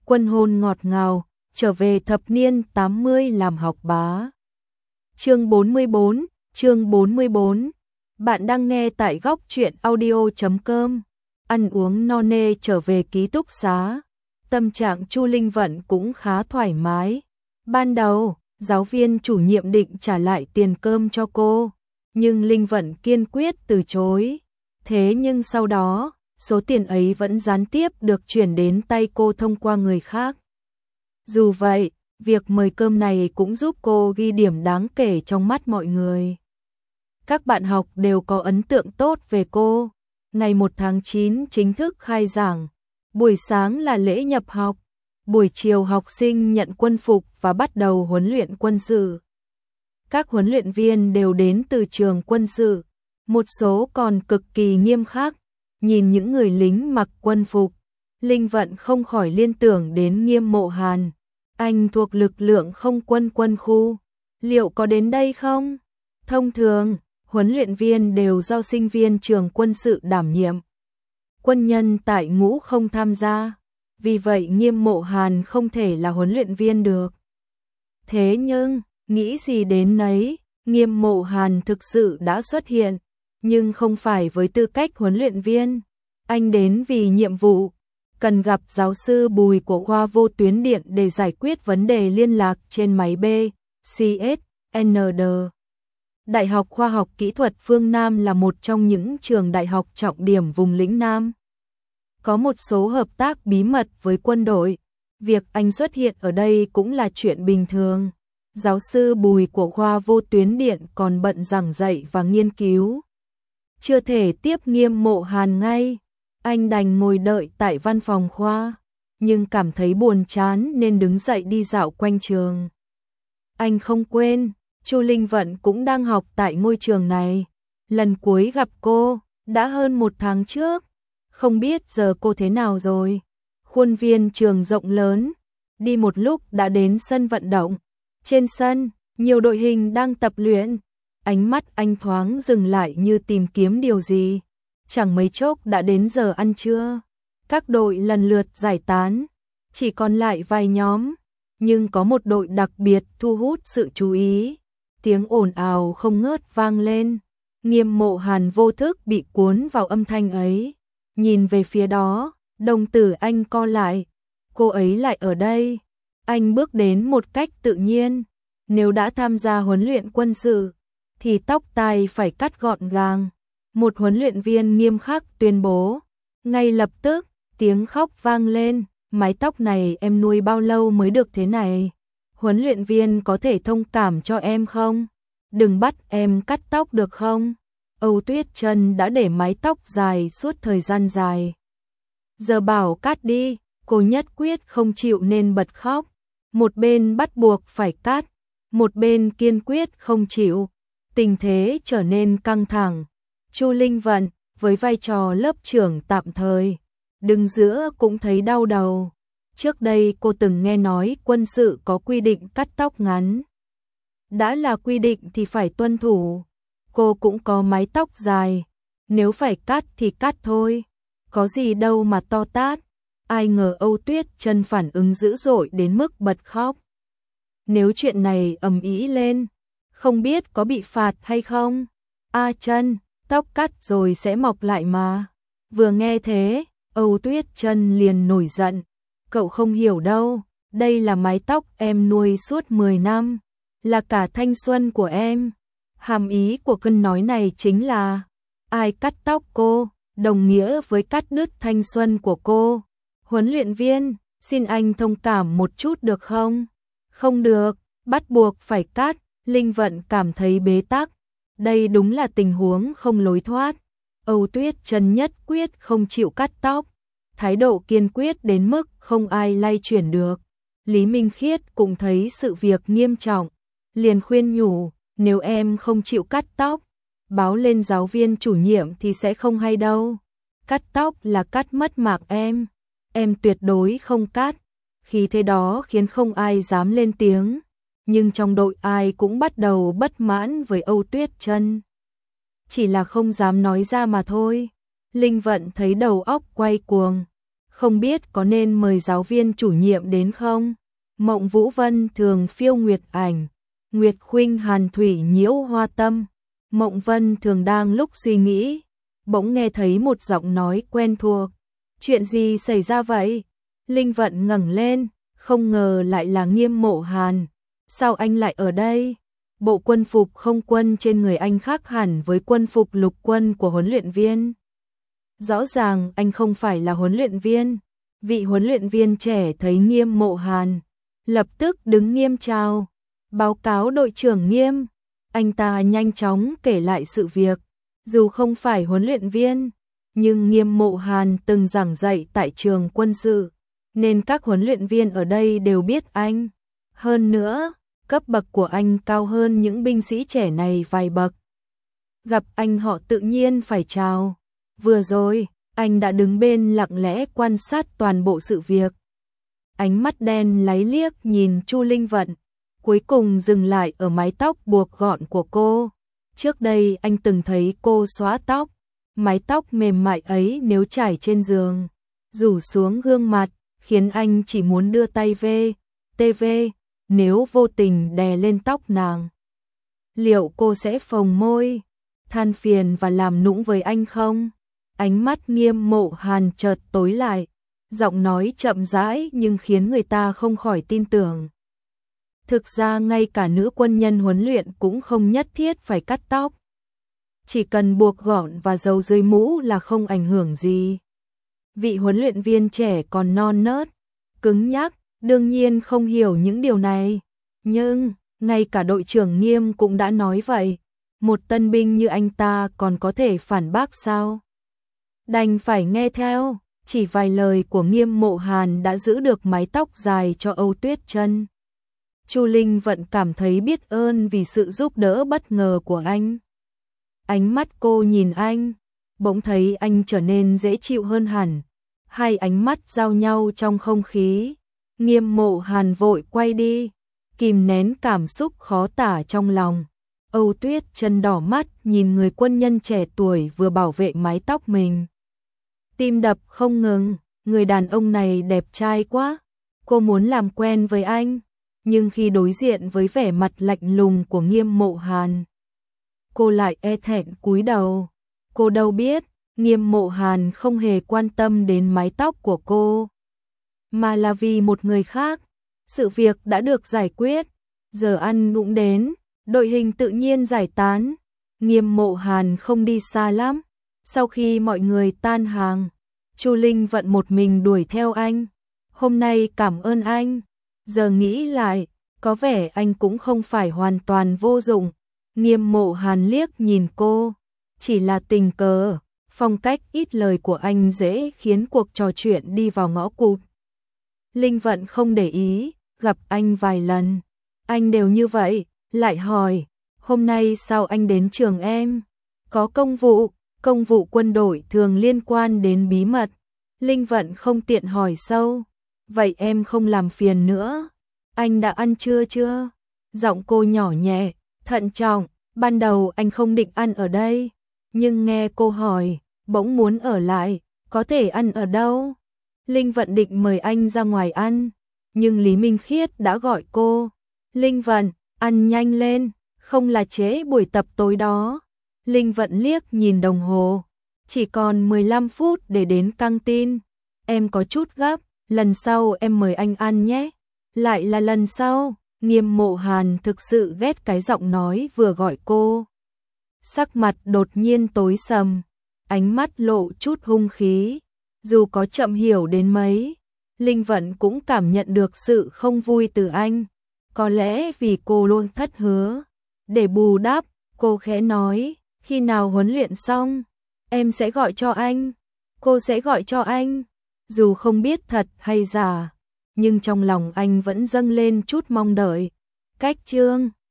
Quân hôn ngọt ngào, trở về thập niên 80 làm học bá. Chương 44, chương 44. Bạn đang nghe tại góc truyện audio.com. Ăn uống no nê trở về ký túc xá. Tâm trạng Chu Linh Vận cũng khá thoải mái. Ban đầu, giáo viên chủ nhiệm định trả lại tiền cơm cho cô, nhưng Linh Vận kiên quyết từ chối. Thế nhưng sau đó, số tiền ấy vẫn gián tiếp được chuyển đến tay cô thông qua người khác. Dù vậy, việc mời cơm này cũng giúp cô ghi điểm đáng kể trong mắt mọi người. Các bạn học đều có ấn tượng tốt về cô. Ngày 1 tháng 9 chính thức khai giảng. Buổi sáng là lễ nhập học. Buổi chiều học sinh nhận quân phục và bắt đầu huấn luyện quân sự. Các huấn luyện viên đều đến từ trường quân sự. Một số còn cực kỳ nghiêm khắc. Nhìn những người lính mặc quân phục, Linh Vận không khỏi liên tưởng đến Nghiêm Mộ Hàn. Anh thuộc lực lượng không quân quân khu. Liệu có đến đây không? Thông thường, huấn luyện viên đều do sinh viên trường quân sự đảm nhiệm. Quân nhân tại ngũ không tham gia. Vì vậy Nghiêm Mộ Hàn không thể là huấn luyện viên được. Thế nhưng, nghĩ gì đến nấy, Nghiêm Mộ Hàn thực sự đã xuất hiện. Nhưng không phải với tư cách huấn luyện viên. Anh đến vì nhiệm vụ, cần gặp giáo sư Bùi của khoa vô tuyến điện để giải quyết vấn đề liên lạc trên máy B, CSND. Đại học Khoa học Kỹ thuật phương Nam là một trong những trường đại học trọng điểm vùng lĩnh Nam. Có một số hợp tác bí mật với quân đội. Việc anh xuất hiện ở đây cũng là chuyện bình thường. Giáo sư Bùi của khoa vô tuyến điện còn bận giảng dạy và nghiên cứu. Chưa thể tiếp Nghiêm Mộ Hàn ngay, anh đành ngồi đợi tại văn phòng khoa, nhưng cảm thấy buồn chán nên đứng dậy đi dạo quanh trường. Anh không quên, Chu Linh Vận cũng đang học tại ngôi trường này. Lần cuối gặp cô, đã hơn 1 tháng trước, không biết giờ cô thế nào rồi. Khuôn viên trường rộng lớn, đi một lúc đã đến sân vận động. Trên sân, nhiều đội hình đang tập luyện. Ánh mắt anh thoáng dừng lại như tìm kiếm điều gì. Chẳng mấy chốc đã đến giờ ăn trưa. Các đội lần lượt giải tán, chỉ còn lại vài nhóm. Nhưng có một đội đặc biệt thu hút sự chú ý. Tiếng ồn ào không ngớt vang lên. Nghiêm Mộ Hàn vô thức bị cuốn vào âm thanh ấy. Nhìn về phía đó, đồng tử anh co lại. Cô ấy lại ở đây. Anh bước đến một cách tự nhiên. Nếu đã tham gia huấn luyện quân sự, thì tóc tai phải cắt gọn gàng. Một huấn luyện viên nghiêm khắc tuyên bố. Ngay lập tức, tiếng khóc vang lên. Mái tóc này em nuôi bao lâu mới được thế này? Huấn luyện viên có thể thông cảm cho em không? Đừng bắt em cắt tóc được không? Âu Tuyết Trân đã để mái tóc dài suốt thời gian dài. Giờ bảo cắt đi, cô nhất quyết không chịu nên bật khóc. Một bên bắt buộc phải cắt, một bên kiên quyết không chịu. Tình thế trở nên căng thẳng. Chu Linh Vận, với vai trò lớp trưởng tạm thời, đứng giữa cũng thấy đau đầu. Trước đây cô từng nghe nói quân sự có quy định cắt tóc ngắn. Đã là quy định thì phải tuân thủ. Cô cũng có mái tóc dài. Nếu phải cắt thì cắt thôi. Có gì đâu mà to tát. Ai ngờ Âu Tuyết Trân phản ứng dữ dội đến mức bật khóc. Nếu chuyện này ầm ĩ lên, không biết có bị phạt hay không? A Trân, tóc cắt rồi sẽ mọc lại mà. Vừa nghe thế, Âu Tuyết Trân liền nổi giận. Cậu không hiểu đâu, đây là mái tóc em nuôi suốt 10 năm, là cả thanh xuân của em. Hàm ý của câu nói này chính là, ai cắt tóc cô, đồng nghĩa với cắt đứt thanh xuân của cô. Huấn luyện viên, xin anh thông cảm một chút được không? Không được, bắt buộc phải cắt. Linh Vận cảm thấy bế tắc. Đây đúng là tình huống không lối thoát. Âu Tuyết Trân nhất quyết không chịu cắt tóc. Thái độ kiên quyết đến mức không ai lay chuyển được. Lý Minh Khiết cũng thấy sự việc nghiêm trọng. Liền khuyên nhủ, nếu em không chịu cắt tóc, báo lên giáo viên chủ nhiệm thì sẽ không hay đâu. Cắt tóc là cắt mất mạng em tuyệt đối không cắt. Khí thế đó khiến không ai dám lên tiếng. Nhưng trong đội ai cũng bắt đầu bất mãn với Âu Tuyết Trân. Chỉ là không dám nói ra mà thôi. Linh Vận thấy đầu óc quay cuồng. không biết có nên mời giáo viên chủ nhiệm đến không? Mộng Vũ Vân thường phiêu nguyệt ảnh, Nguyệt Khuynh hàn thủy nhiễu hoa tâm. Mộng Vân thường đang lúc suy nghĩ, bỗng nghe thấy một giọng nói quen thuộc. Chuyện gì xảy ra vậy? Linh Vận ngẩng lên, không ngờ lại là Nghiêm Mộ Hàn. Sao anh lại ở đây? Bộ quân phục không quân trên người anh khác hẳn với quân phục lục quân của huấn luyện viên. Rõ ràng anh không phải là huấn luyện viên. Vị huấn luyện viên trẻ thấy Nghiêm Mộ Hàn, lập tức đứng nghiêm chào. Báo cáo đội trưởng Nghiêm. Anh ta nhanh chóng kể lại sự việc. Dù không phải huấn luyện viên, nhưng Nghiêm Mộ Hàn từng giảng dạy tại trường quân sự, nên các huấn luyện viên ở đây đều biết anh. Hơn nữa, cấp bậc của anh cao hơn những binh sĩ trẻ này vài bậc. Gặp anh họ tự nhiên phải chào. Vừa rồi, anh đã đứng bên lặng lẽ quan sát toàn bộ sự việc. Ánh mắt đen láy liếc nhìn Chu Linh Vận, cuối cùng dừng lại ở mái tóc buộc gọn của cô. Trước đây anh từng thấy cô xóa tóc, mái tóc mềm mại ấy nếu trải trên giường, rủ xuống gương mặt, khiến anh chỉ muốn đưa tay về, TV, nếu vô tình đè lên tóc nàng. Liệu cô sẽ phồng môi, than phiền và làm nũng với anh không? Ánh mắt Nghiêm Mộ Hàn chợt tối lại, giọng nói chậm rãi nhưng khiến người ta không khỏi tin tưởng. Thực ra ngay cả nữ quân nhân huấn luyện cũng không nhất thiết phải cắt tóc. Chỉ cần buộc gọn và giấu dưới mũ là không ảnh hưởng gì. Vị huấn luyện viên trẻ còn non nớt, cứng nhắc, đương nhiên không hiểu những điều này. Nhưng, ngay cả đội trưởng Nghiêm cũng đã nói vậy. Một tân binh như anh ta còn có thể phản bác sao? Đành phải nghe theo, chỉ vài lời của Nghiêm Mộ Hàn đã giữ được mái tóc dài cho Âu Tuyết Chân. Chu Linh Vận cảm thấy biết ơn vì sự giúp đỡ bất ngờ của anh. Ánh mắt cô nhìn anh, bỗng thấy anh trở nên dễ chịu hơn hẳn. Hai ánh mắt giao nhau trong không khí. Nghiêm Mộ Hàn vội quay đi, kìm nén cảm xúc khó tả trong lòng. Âu Tuyết Chân đỏ mắt nhìn người quân nhân trẻ tuổi vừa bảo vệ mái tóc mình. Tim đập không ngừng, người đàn ông này đẹp trai quá. Cô muốn làm quen với anh, nhưng khi đối diện với vẻ mặt lạnh lùng của Nghiêm Mộ Hàn, cô lại e thẹn cúi đầu. Cô đâu biết, Nghiêm Mộ Hàn không hề quan tâm đến mái tóc của cô, mà là vì một người khác. Sự việc đã được giải quyết, giờ ăn cũng đến, đội hình tự nhiên giải tán. Nghiêm Mộ Hàn không đi xa lắm. Sau khi mọi người tan hàng, Chu Linh Vận một mình đuổi theo anh. Hôm nay cảm ơn anh. Giờ nghĩ lại, có vẻ anh cũng không phải hoàn toàn vô dụng. Nghiêm Mộ Hàn liếc nhìn cô, chỉ là tình cờ. Phong cách ít lời của anh dễ khiến cuộc trò chuyện đi vào ngõ cụt. Linh Vận không để ý, gặp anh vài lần, anh đều như vậy, lại hỏi, hôm nay sao anh đến trường em? Có công vụ quân đội thường liên quan đến bí mật. Linh Vận không tiện hỏi sâu, vậy em không làm phiền nữa. Anh đã ăn trưa chưa? Giọng cô nhỏ nhẹ, thận trọng, ban đầu anh không định ăn ở đây, nhưng nghe cô hỏi, bỗng muốn ở lại, có thể ăn ở đâu? Linh Vận định mời anh ra ngoài ăn, nhưng Lý Minh Khiết đã gọi cô. Linh Vận, ăn nhanh lên, không là trễ buổi tập tối đó. Linh Vận liếc nhìn đồng hồ, chỉ còn 15 phút để đến căng tin. Em có chút gấp, lần sau em mời anh ăn nhé. Lại là lần sau. Nghiêm Mộ Hàn thực sự ghét cái giọng nói vừa gọi cô. Sắc mặt đột nhiên tối sầm, ánh mắt lộ chút hung khí. Dù có chậm hiểu đến mấy, Linh Vận cũng cảm nhận được sự không vui từ anh. Có lẽ vì cô luôn thất hứa. Để bù đắp, cô khẽ nói, khi nào huấn luyện xong, em sẽ gọi cho anh. Cô sẽ gọi cho anh. Dù không biết thật hay giả, nhưng trong lòng anh vẫn dâng lên chút mong đợi. Cách chương